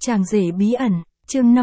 Chàng rể bí ẩn, chương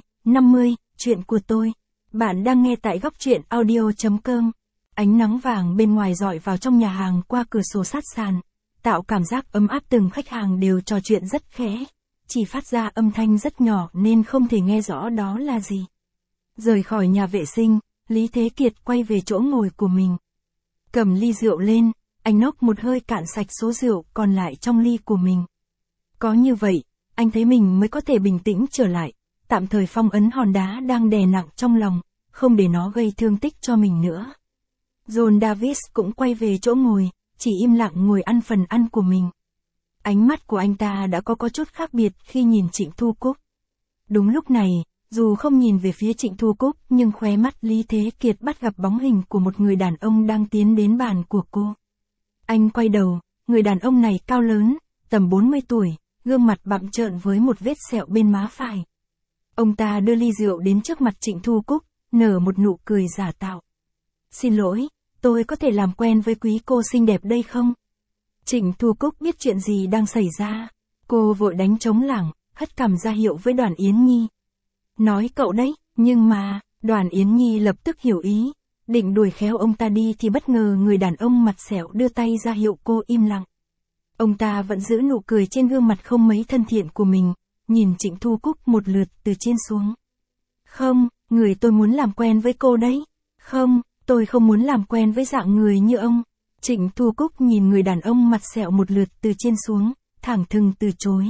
50, chuyện của tôi. Bạn đang nghe tại góc truyện audio.com. Ánh nắng vàng bên ngoài rọi vào trong nhà hàng qua cửa sổ sát sàn, tạo cảm giác ấm áp. Từng khách hàng đều trò chuyện rất khẽ, chỉ phát ra âm thanh rất nhỏ nên không thể nghe rõ đó là gì. Rời khỏi nhà vệ sinh, Lý Thế Kiệt quay về chỗ ngồi của mình. Cầm ly rượu lên, anh nốc một hơi cạn sạch số rượu còn lại trong ly của mình. Có như vậy, anh thấy mình mới có thể bình tĩnh trở lại, tạm thời phong ấn hòn đá đang đè nặng trong lòng, không để nó gây thương tích cho mình nữa. John Davis cũng quay về chỗ ngồi, chỉ im lặng ngồi ăn phần ăn của mình. Ánh mắt của anh ta đã có chút khác biệt khi nhìn Trịnh Thu Cúc. Đúng lúc này, dù không nhìn về phía Trịnh Thu Cúc nhưng khóe mắt Lý Thế Kiệt bắt gặp bóng hình của một người đàn ông đang tiến đến bàn của cô. Anh quay đầu, người đàn ông này cao lớn, tầm 40 tuổi, gương mặt bặm trợn với một vết sẹo bên má phải. Ông ta đưa ly rượu đến trước mặt Trịnh Thu Cúc, nở một nụ cười giả tạo. Xin lỗi, tôi có thể làm quen với quý cô xinh đẹp đây không? Trịnh Thu Cúc biết chuyện gì đang xảy ra. Cô vội đánh trống lảng, hất cằm ra hiệu với Đoàn Yến Nhi. Nói cậu đấy, nhưng mà, Đoàn Yến Nhi lập tức hiểu ý. Định đuổi khéo ông ta đi thì bất ngờ người đàn ông mặt sẹo đưa tay ra hiệu cô im lặng. Ông ta vẫn giữ nụ cười trên gương mặt không mấy thân thiện của mình, nhìn Trịnh Thu Cúc một lượt từ trên xuống. Không, người tôi muốn làm quen với cô đấy. Không, tôi không muốn làm quen với dạng người như ông. Trịnh Thu Cúc nhìn người đàn ông mặt sẹo một lượt từ trên xuống, thẳng thừng từ chối.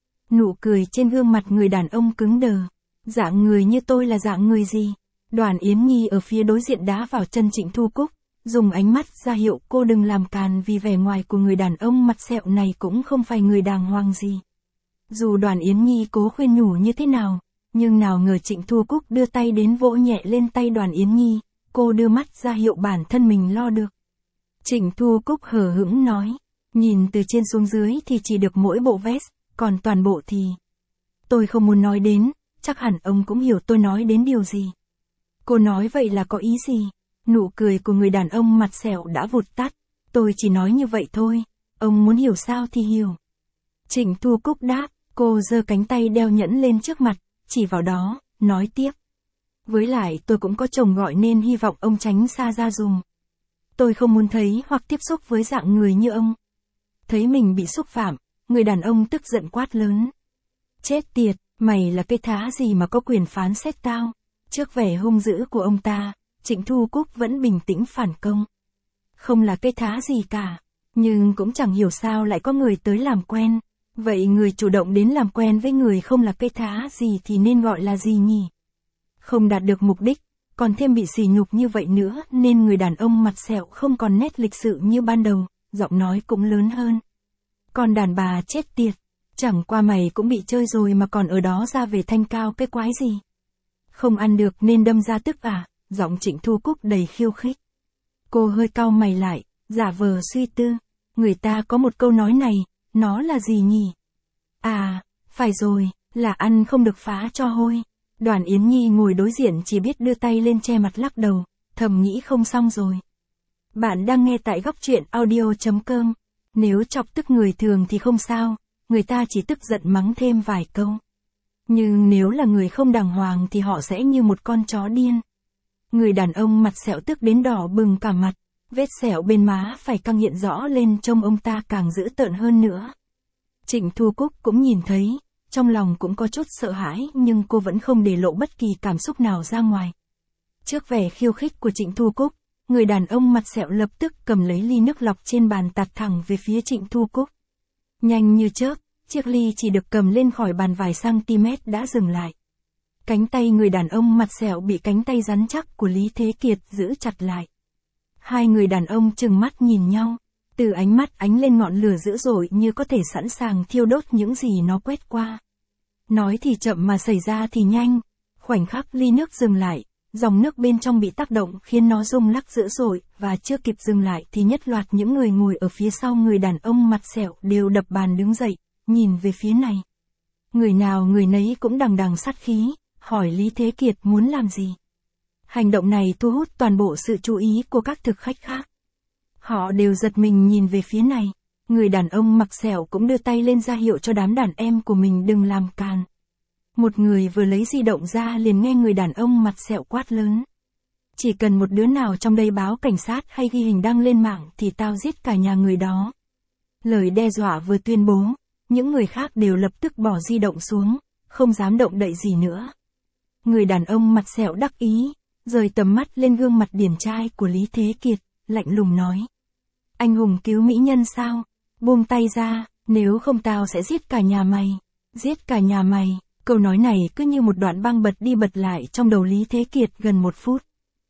Nụ cười trên gương mặt người đàn ông cứng đờ. Dạng người như tôi là dạng người gì? Đoàn Yến Nhi ở phía đối diện đá vào chân Trịnh Thu Cúc, dùng ánh mắt ra hiệu cô đừng làm càn vì vẻ ngoài của người đàn ông mặt sẹo này cũng không phải người đàng hoàng gì. Dù Đoàn Yến Nhi cố khuyên nhủ như thế nào, nhưng nào ngờ Trịnh Thu Cúc đưa tay đến vỗ nhẹ lên tay Đoàn Yến Nhi, cô đưa mắt ra hiệu bản thân mình lo được. Trịnh Thu Cúc hờ hững nói, nhìn từ trên xuống dưới thì chỉ được mỗi bộ vest, còn toàn bộ thì... Tôi không muốn nói đến, chắc hẳn ông cũng hiểu tôi nói đến điều gì. Cô nói vậy là có ý gì? Nụ cười của người đàn ông mặt sẹo đã vụt tắt. Tôi chỉ nói như vậy thôi, ông muốn hiểu sao thì hiểu. Trịnh Thu Cúc đáp, cô giơ cánh tay đeo nhẫn lên trước mặt, chỉ vào đó, nói tiếp. Với lại tôi cũng có chồng gọi nên hy vọng ông tránh xa ra dùm. Tôi không muốn thấy hoặc tiếp xúc với dạng người như ông. Thấy mình bị xúc phạm, người đàn ông tức giận quát lớn. Chết tiệt, mày là cái thá gì mà có quyền phán xét tao? Trước vẻ hung dữ của ông ta, Trịnh Thu Cúc vẫn bình tĩnh phản công. Không là cái thá gì cả, nhưng cũng chẳng hiểu sao lại có người tới làm quen. Vậy người chủ động đến làm quen với người không là cái thá gì thì nên gọi là gì nhỉ? Không đạt được mục đích, còn thêm bị sỉ nhục như vậy nữa nên người đàn ông mặt sẹo không còn nét lịch sự như ban đầu, giọng nói cũng lớn hơn. Còn đàn bà chết tiệt, chẳng qua mày cũng bị chơi rồi mà còn ở đó ra về thanh cao cái quái gì? Không ăn được nên đâm ra tức à? Giọng Trịnh Thu Cúc đầy khiêu khích. Cô hơi cau mày lại, giả vờ suy tư. Người ta có một câu nói này, nó là gì nhỉ? À, phải rồi, là ăn không được phá cho hôi. Đoàn Yến Nhi ngồi đối diện chỉ biết đưa tay lên che mặt lắc đầu, thầm nghĩ không xong rồi. Bạn đang nghe tại góc truyện audio.com. Nếu chọc tức người thường thì không sao, người ta chỉ tức giận mắng thêm vài câu. Nhưng nếu là người không đàng hoàng thì họ sẽ như một con chó điên. Người đàn ông mặt sẹo tức đến đỏ bừng cả mặt, vết sẹo bên má phải căng hiện rõ lên trông ông ta càng dữ tợn hơn nữa. Trịnh Thu Cúc cũng nhìn thấy, trong lòng cũng có chút sợ hãi nhưng cô vẫn không để lộ bất kỳ cảm xúc nào ra ngoài. Trước vẻ khiêu khích của Trịnh Thu Cúc, người đàn ông mặt sẹo lập tức cầm lấy ly nước lọc trên bàn tạt thẳng về phía Trịnh Thu Cúc. Nhanh như chớp, chiếc ly chỉ được cầm lên khỏi bàn vài cm đã dừng lại. Cánh tay người đàn ông mặt sẹo bị cánh tay rắn chắc của Lý Thế Kiệt giữ chặt lại. Hai người đàn ông trừng mắt nhìn nhau, từ ánh mắt ánh lên ngọn lửa dữ dội như có thể sẵn sàng thiêu đốt những gì nó quét qua. Nói thì chậm mà xảy ra thì nhanh, khoảnh khắc ly nước dừng lại, dòng nước bên trong bị tác động khiến nó rung lắc dữ dội, và chưa kịp dừng lại thì nhất loạt những người ngồi ở phía sau người đàn ông mặt sẹo đều đập bàn đứng dậy, nhìn về phía này. Người nào người nấy cũng đằng đằng sát khí, hỏi Lý Thế Kiệt muốn làm gì. Hành động này thu hút toàn bộ sự chú ý của các thực khách khác. Họ đều giật mình nhìn về phía này. Người đàn ông mặc sẹo cũng đưa tay lên ra hiệu cho đám đàn em của mình đừng làm càn. Một người vừa lấy di động ra liền nghe người đàn ông mặt sẹo quát lớn. Chỉ cần một đứa nào trong đây báo cảnh sát hay ghi hình đăng lên mạng thì tao giết cả nhà người đó. Lời đe dọa vừa tuyên bố, những người khác đều lập tức bỏ di động xuống, không dám động đậy gì nữa. Người đàn ông mặt sẹo đắc ý, rời tầm mắt lên gương mặt điển trai của Lý Thế Kiệt, lạnh lùng nói. Anh hùng cứu mỹ nhân sao? Buông tay ra, nếu không tao sẽ giết cả nhà mày. Giết cả nhà mày. Câu nói này cứ như một đoạn băng bật đi bật lại trong đầu Lý Thế Kiệt gần 1 phút.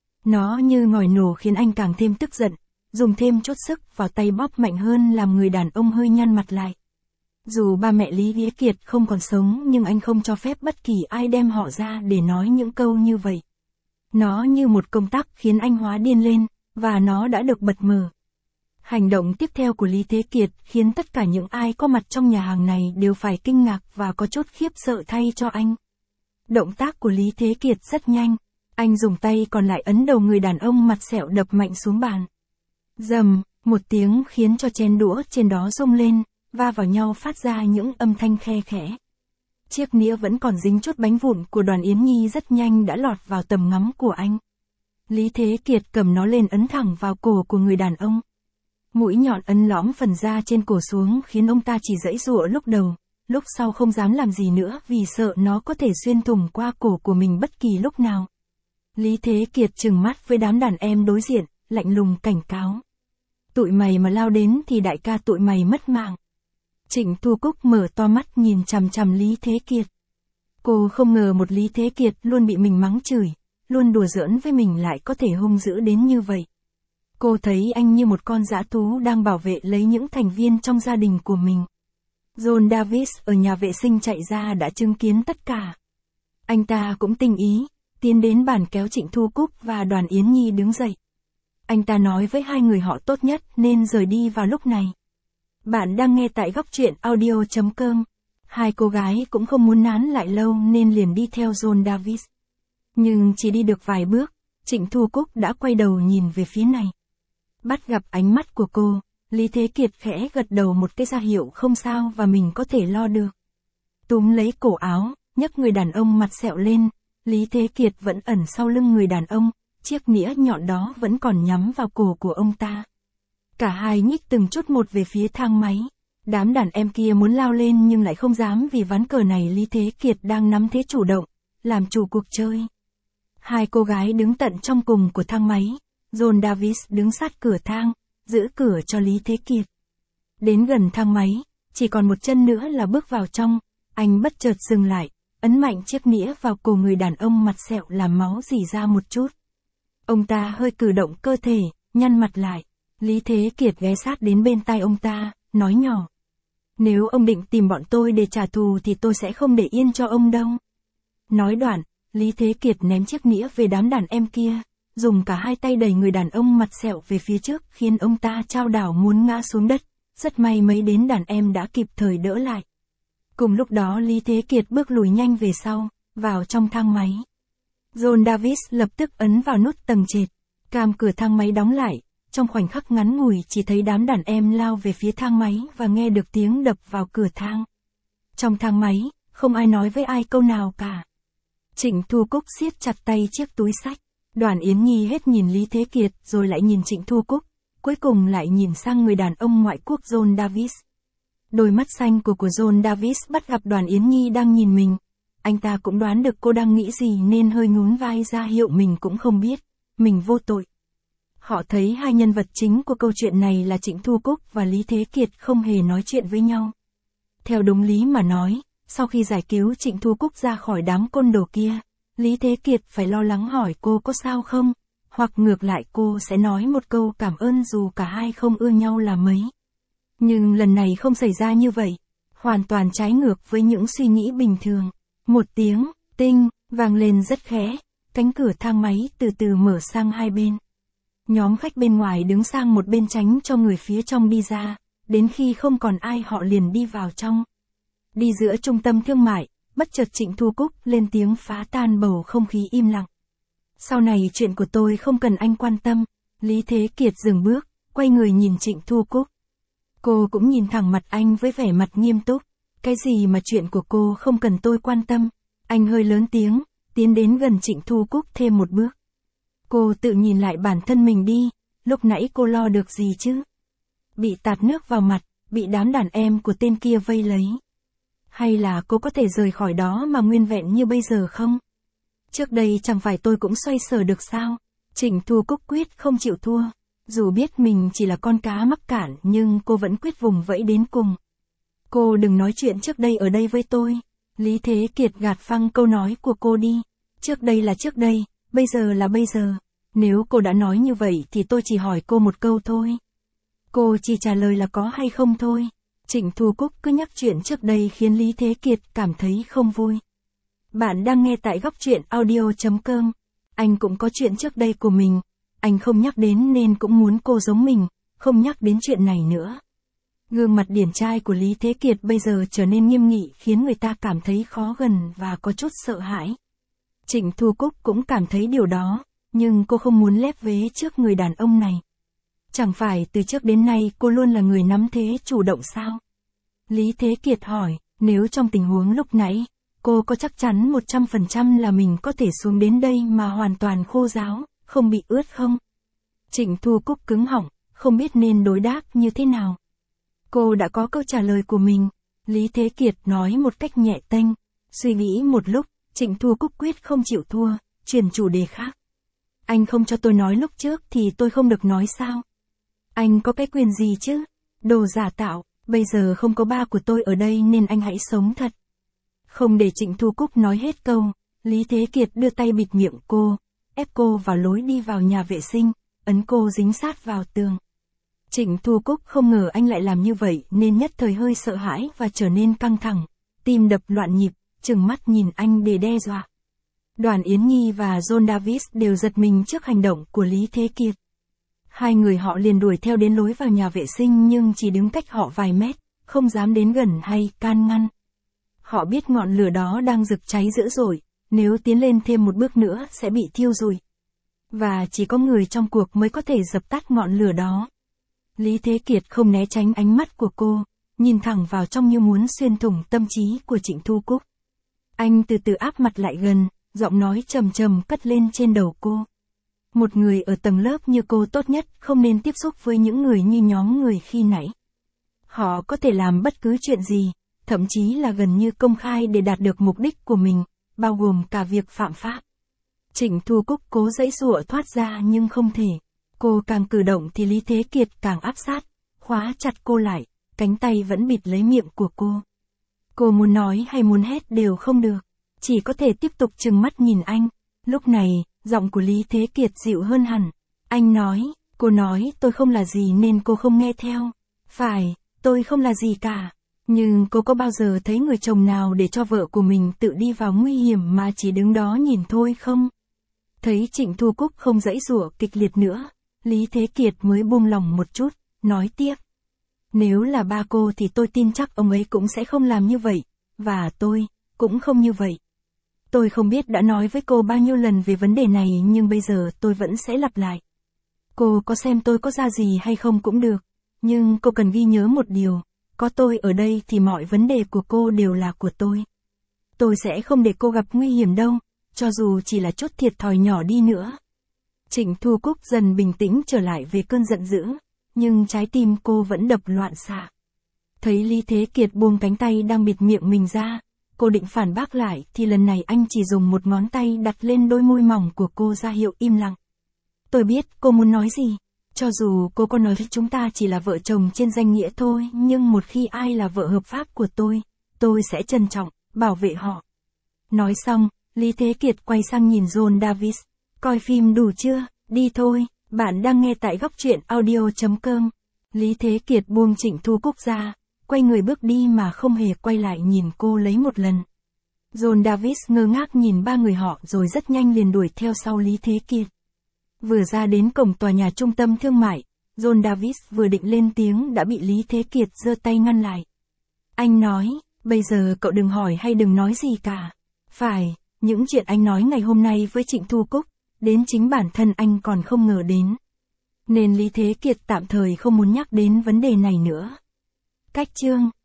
Nó như ngòi nổ khiến anh càng thêm tức giận, dùng thêm chút sức vào tay bóp mạnh hơn làm người đàn ông hơi nhăn mặt lại. Dù ba mẹ Lý Thế Kiệt không còn sống nhưng anh không cho phép bất kỳ ai đem họ ra để nói những câu như vậy. Nó như một công tắc khiến anh hóa điên lên, và nó đã được bật mở. Hành động tiếp theo của Lý Thế Kiệt khiến tất cả những ai có mặt trong nhà hàng này đều phải kinh ngạc và có chút khiếp sợ thay cho anh. Động tác của Lý Thế Kiệt rất nhanh, anh dùng tay còn lại ấn đầu người đàn ông mặt sẹo đập mạnh xuống bàn. Rầm, một tiếng khiến cho chén đũa trên đó rung lên, va vào nhau phát ra những âm thanh khe khẽ. Chiếc nĩa vẫn còn dính chút bánh vụn của Đoàn Yến Nhi rất nhanh đã lọt vào tầm ngắm của anh. Lý Thế Kiệt cầm nó lên ấn thẳng vào cổ của người đàn ông. Mũi nhọn ấn lõm phần da trên cổ xuống khiến ông ta chỉ giãy giụa lúc đầu, lúc sau không dám làm gì nữa vì sợ nó có thể xuyên thủng qua cổ của mình bất kỳ lúc nào. Lý Thế Kiệt trừng mắt với đám đàn em đối diện, lạnh lùng cảnh cáo. Tụi mày mà lao đến thì đại ca tụi mày mất mạng. Trịnh Thu Cúc mở to mắt nhìn chằm chằm Lý Thế Kiệt. Cô không ngờ một Lý Thế Kiệt luôn bị mình mắng chửi, luôn đùa giỡn với mình lại có thể hung dữ đến như vậy. Cô thấy anh như một con dã thú đang bảo vệ lấy những thành viên trong gia đình của mình. John Davis ở nhà vệ sinh chạy ra đã chứng kiến tất cả. Anh ta cũng tinh ý, tiến đến bàn kéo Trịnh Thu Cúc và Đoàn Yến Nhi đứng dậy. Anh ta nói với hai người họ tốt nhất nên rời đi vào lúc này. Bạn đang nghe tại góc truyện audio.com. Hai cô gái cũng không muốn nán lại lâu nên liền đi theo John Davis. Nhưng chỉ đi được vài bước, Trịnh Thu Cúc đã quay đầu nhìn về phía này. Bắt gặp ánh mắt của cô, Lý Thế Kiệt khẽ gật đầu một cái ra hiệu không sao và mình có thể lo được. Túm lấy cổ áo, nhấc người đàn ông mặt sẹo lên, Lý Thế Kiệt vẫn ẩn sau lưng người đàn ông, chiếc nĩa nhọn đó vẫn còn nhắm vào cổ của ông ta. Cả hai nhích từng chút một về phía thang máy. Đám đàn em kia muốn lao lên nhưng lại không dám vì ván cờ này Lý Thế Kiệt đang nắm thế chủ động, làm chủ cuộc chơi. Hai cô gái đứng tận trong cùng của thang máy. John Davis đứng sát cửa thang, giữ cửa cho Lý Thế Kiệt. Đến gần thang máy, chỉ còn một chân nữa là bước vào trong, anh bất chợt dừng lại, ấn mạnh chiếc nĩa vào cổ người đàn ông mặt sẹo làm máu rỉ ra một chút. Ông ta hơi cử động cơ thể, nhăn mặt lại. Lý Thế Kiệt ghé sát đến bên tai ông ta, nói nhỏ. Nếu ông định tìm bọn tôi để trả thù thì tôi sẽ không để yên cho ông đâu. Nói đoạn, Lý Thế Kiệt ném chiếc nĩa về đám đàn em kia, dùng cả hai tay đẩy người đàn ông mặt sẹo về phía trước khiến ông ta chao đảo muốn ngã xuống đất. Rất may mấy đến đàn em đã kịp thời đỡ lại. Cùng lúc đó Lý Thế Kiệt bước lùi nhanh về sau, vào trong thang máy. John Davis lập tức ấn vào nút tầng trệt, cam cửa thang máy đóng lại. Trong khoảnh khắc ngắn ngủi chỉ thấy đám đàn em lao về phía thang máy và nghe được tiếng đập vào cửa thang. Trong thang máy, không ai nói với ai câu nào cả. Trịnh Thu Cúc siết chặt tay chiếc túi xách. Đoàn Yến Nhi hết nhìn Lý Thế Kiệt rồi lại nhìn Trịnh Thu Cúc, cuối cùng lại nhìn sang người đàn ông ngoại quốc John Davis. Đôi mắt xanh của John Davis bắt gặp Đoàn Yến Nhi đang nhìn mình. Anh ta cũng đoán được cô đang nghĩ gì nên hơi nhún vai ra hiệu mình cũng không biết, mình vô tội. Họ thấy hai nhân vật chính của câu chuyện này là Trịnh Thu Cúc và Lý Thế Kiệt không hề nói chuyện với nhau. Theo đúng lý mà nói, sau khi giải cứu Trịnh Thu Cúc ra khỏi đám côn đồ kia, Lý Thế Kiệt phải lo lắng hỏi cô có sao không, hoặc ngược lại cô sẽ nói một câu cảm ơn dù cả hai không ưa nhau là mấy. Nhưng lần này không xảy ra như vậy, hoàn toàn trái ngược với những suy nghĩ bình thường. Một tiếng, tinh, vang lên rất khẽ, cánh cửa thang máy từ từ mở sang hai bên. Nhóm khách bên ngoài đứng sang một bên tránh cho người phía trong đi ra, đến khi không còn ai họ liền đi vào trong. Đi giữa trung tâm thương mại, bất chợt Trịnh Thu Cúc lên tiếng phá tan bầu không khí im lặng. Sau này chuyện của tôi không cần anh quan tâm. Lý Thế Kiệt dừng bước, quay người nhìn Trịnh Thu Cúc. Cô cũng nhìn thẳng mặt anh với vẻ mặt nghiêm túc. Cái gì mà chuyện của cô không cần tôi quan tâm? Anh hơi lớn tiếng, tiến đến gần Trịnh Thu Cúc thêm một bước. Cô tự nhìn lại bản thân mình đi, lúc nãy cô lo được gì chứ? Bị tạt nước vào mặt, bị đám đàn em của tên kia vây lấy. Hay là cô có thể rời khỏi đó mà nguyên vẹn như bây giờ không? Trước đây chẳng phải tôi cũng xoay sở được sao? Trịnh Thu Cúc quyết không chịu thua. Dù biết mình chỉ là con cá mắc cạn nhưng cô vẫn quyết vùng vẫy đến cùng. Cô đừng nói chuyện trước đây ở đây với tôi. Lý Thế Kiệt gạt phăng câu nói của cô đi. Trước đây là trước đây, bây giờ là bây giờ. Nếu cô đã nói như vậy thì tôi chỉ hỏi cô một câu thôi. Cô chỉ trả lời là có hay không thôi. Trịnh Thu Cúc cứ nhắc chuyện trước đây khiến Lý Thế Kiệt cảm thấy không vui. Bạn đang nghe tại góc truyện audio.com. Anh cũng có chuyện trước đây của mình. Anh không nhắc đến nên cũng muốn cô giống mình, không nhắc đến chuyện này nữa. Gương mặt điển trai của Lý Thế Kiệt bây giờ trở nên nghiêm nghị khiến người ta cảm thấy khó gần và có chút sợ hãi. Trịnh Thu Cúc cũng cảm thấy điều đó, nhưng cô không muốn lép vế trước người đàn ông này. Chẳng phải từ trước đến nay cô luôn là người nắm thế chủ động sao? Lý Thế Kiệt hỏi, nếu trong tình huống lúc nãy, cô có chắc chắn 100% là mình có thể xuống đến đây mà hoàn toàn khô ráo, không bị ướt không? Trịnh Thu Cúc cứng họng, không biết nên đối đáp như thế nào. Cô đã có câu trả lời của mình. Lý Thế Kiệt nói một cách nhẹ tênh. Suy nghĩ một lúc, Trịnh Thu Cúc quyết không chịu thua, chuyển chủ đề khác. Anh không cho tôi nói lúc trước thì tôi không được nói sao? Anh có cái quyền gì chứ? Đồ giả tạo, bây giờ không có ba của tôi ở đây nên anh hãy sống thật. Không để Trịnh Thu Cúc nói hết câu, Lý Thế Kiệt đưa tay bịt miệng cô, ép cô vào lối đi vào nhà vệ sinh, ấn cô dính sát vào tường. Trịnh Thu Cúc không ngờ anh lại làm như vậy nên nhất thời hơi sợ hãi và trở nên căng thẳng, tim đập loạn nhịp, trừng mắt nhìn anh để đe dọa. Đoàn Yến Nhi và John Davis đều giật mình trước hành động của Lý Thế Kiệt. Hai người họ liền đuổi theo đến lối vào nhà vệ sinh nhưng chỉ đứng cách họ vài mét, không dám đến gần hay can ngăn. Họ biết ngọn lửa đó đang rực cháy dữ dội, nếu tiến lên thêm một bước nữa sẽ bị thiêu rụi. Và chỉ có người trong cuộc mới có thể dập tắt ngọn lửa đó. Lý Thế Kiệt không né tránh ánh mắt của cô, nhìn thẳng vào trong như muốn xuyên thủng tâm trí của Trịnh Thu Cúc. Anh từ từ áp mặt lại gần, giọng nói trầm trầm cất lên trên đầu cô. Một người ở tầng lớp như cô tốt nhất không nên tiếp xúc với những người như nhóm người khi nãy. Họ có thể làm bất cứ chuyện gì, thậm chí là gần như công khai để đạt được mục đích của mình, bao gồm cả việc phạm pháp. Trịnh Thu Cúc cố giãy giụa thoát ra nhưng không thể. Cô càng cử động thì Lý Thế Kiệt càng áp sát, khóa chặt cô lại, cánh tay vẫn bịt lấy miệng của cô. Cô muốn nói hay muốn hét đều không được, chỉ có thể tiếp tục trừng mắt nhìn anh. Lúc này, giọng của Lý Thế Kiệt dịu hơn hẳn. Anh nói, cô nói tôi không là gì nên cô không nghe theo. Phải, tôi không là gì cả. Nhưng cô có bao giờ thấy người chồng nào để cho vợ của mình tự đi vào nguy hiểm mà chỉ đứng đó nhìn thôi không? Thấy Trịnh Thu Cúc không giãy giụa kịch liệt nữa, Lý Thế Kiệt mới buông lòng một chút, nói tiếp. Nếu là ba cô thì tôi tin chắc ông ấy cũng sẽ không làm như vậy, và tôi, cũng không như vậy. Tôi không biết đã nói với cô bao nhiêu lần về vấn đề này nhưng bây giờ tôi vẫn sẽ lặp lại. Cô có xem tôi có ra gì hay không cũng được, nhưng cô cần ghi nhớ một điều, có tôi ở đây thì mọi vấn đề của cô đều là của tôi. Tôi sẽ không để cô gặp nguy hiểm đâu, cho dù chỉ là chút thiệt thòi nhỏ đi nữa. Trịnh Thu Cúc dần bình tĩnh trở lại về cơn giận dữ, nhưng trái tim cô vẫn đập loạn xạ. Thấy Lý Thế Kiệt buông cánh tay đang bịt miệng mình ra, cô định phản bác lại thì lần này anh chỉ dùng một ngón tay đặt lên đôi môi mỏng của cô ra hiệu im lặng. Tôi biết cô muốn nói gì, cho dù cô có nói chúng ta chỉ là vợ chồng trên danh nghĩa thôi, nhưng một khi ai là vợ hợp pháp của tôi sẽ trân trọng, bảo vệ họ. Nói xong, Lý Thế Kiệt quay sang nhìn John Davis. Coi phim đủ chưa, đi thôi, bạn đang nghe tại góc truyện audio.com. Lý Thế Kiệt buông Trịnh Thu Cúc ra, quay người bước đi mà không hề quay lại nhìn cô lấy một lần. John Davis ngơ ngác nhìn ba người họ rồi rất nhanh liền đuổi theo sau Lý Thế Kiệt. Vừa ra đến cổng tòa nhà trung tâm thương mại, John Davis vừa định lên tiếng đã bị Lý Thế Kiệt giơ tay ngăn lại. Anh nói, bây giờ cậu đừng hỏi hay đừng nói gì cả. Phải, những chuyện anh nói ngày hôm nay với Trịnh Thu Cúc, đến chính bản thân anh còn không ngờ đến. Nên Lý Thế Kiệt tạm thời không muốn nhắc đến vấn đề này nữa. Cách chương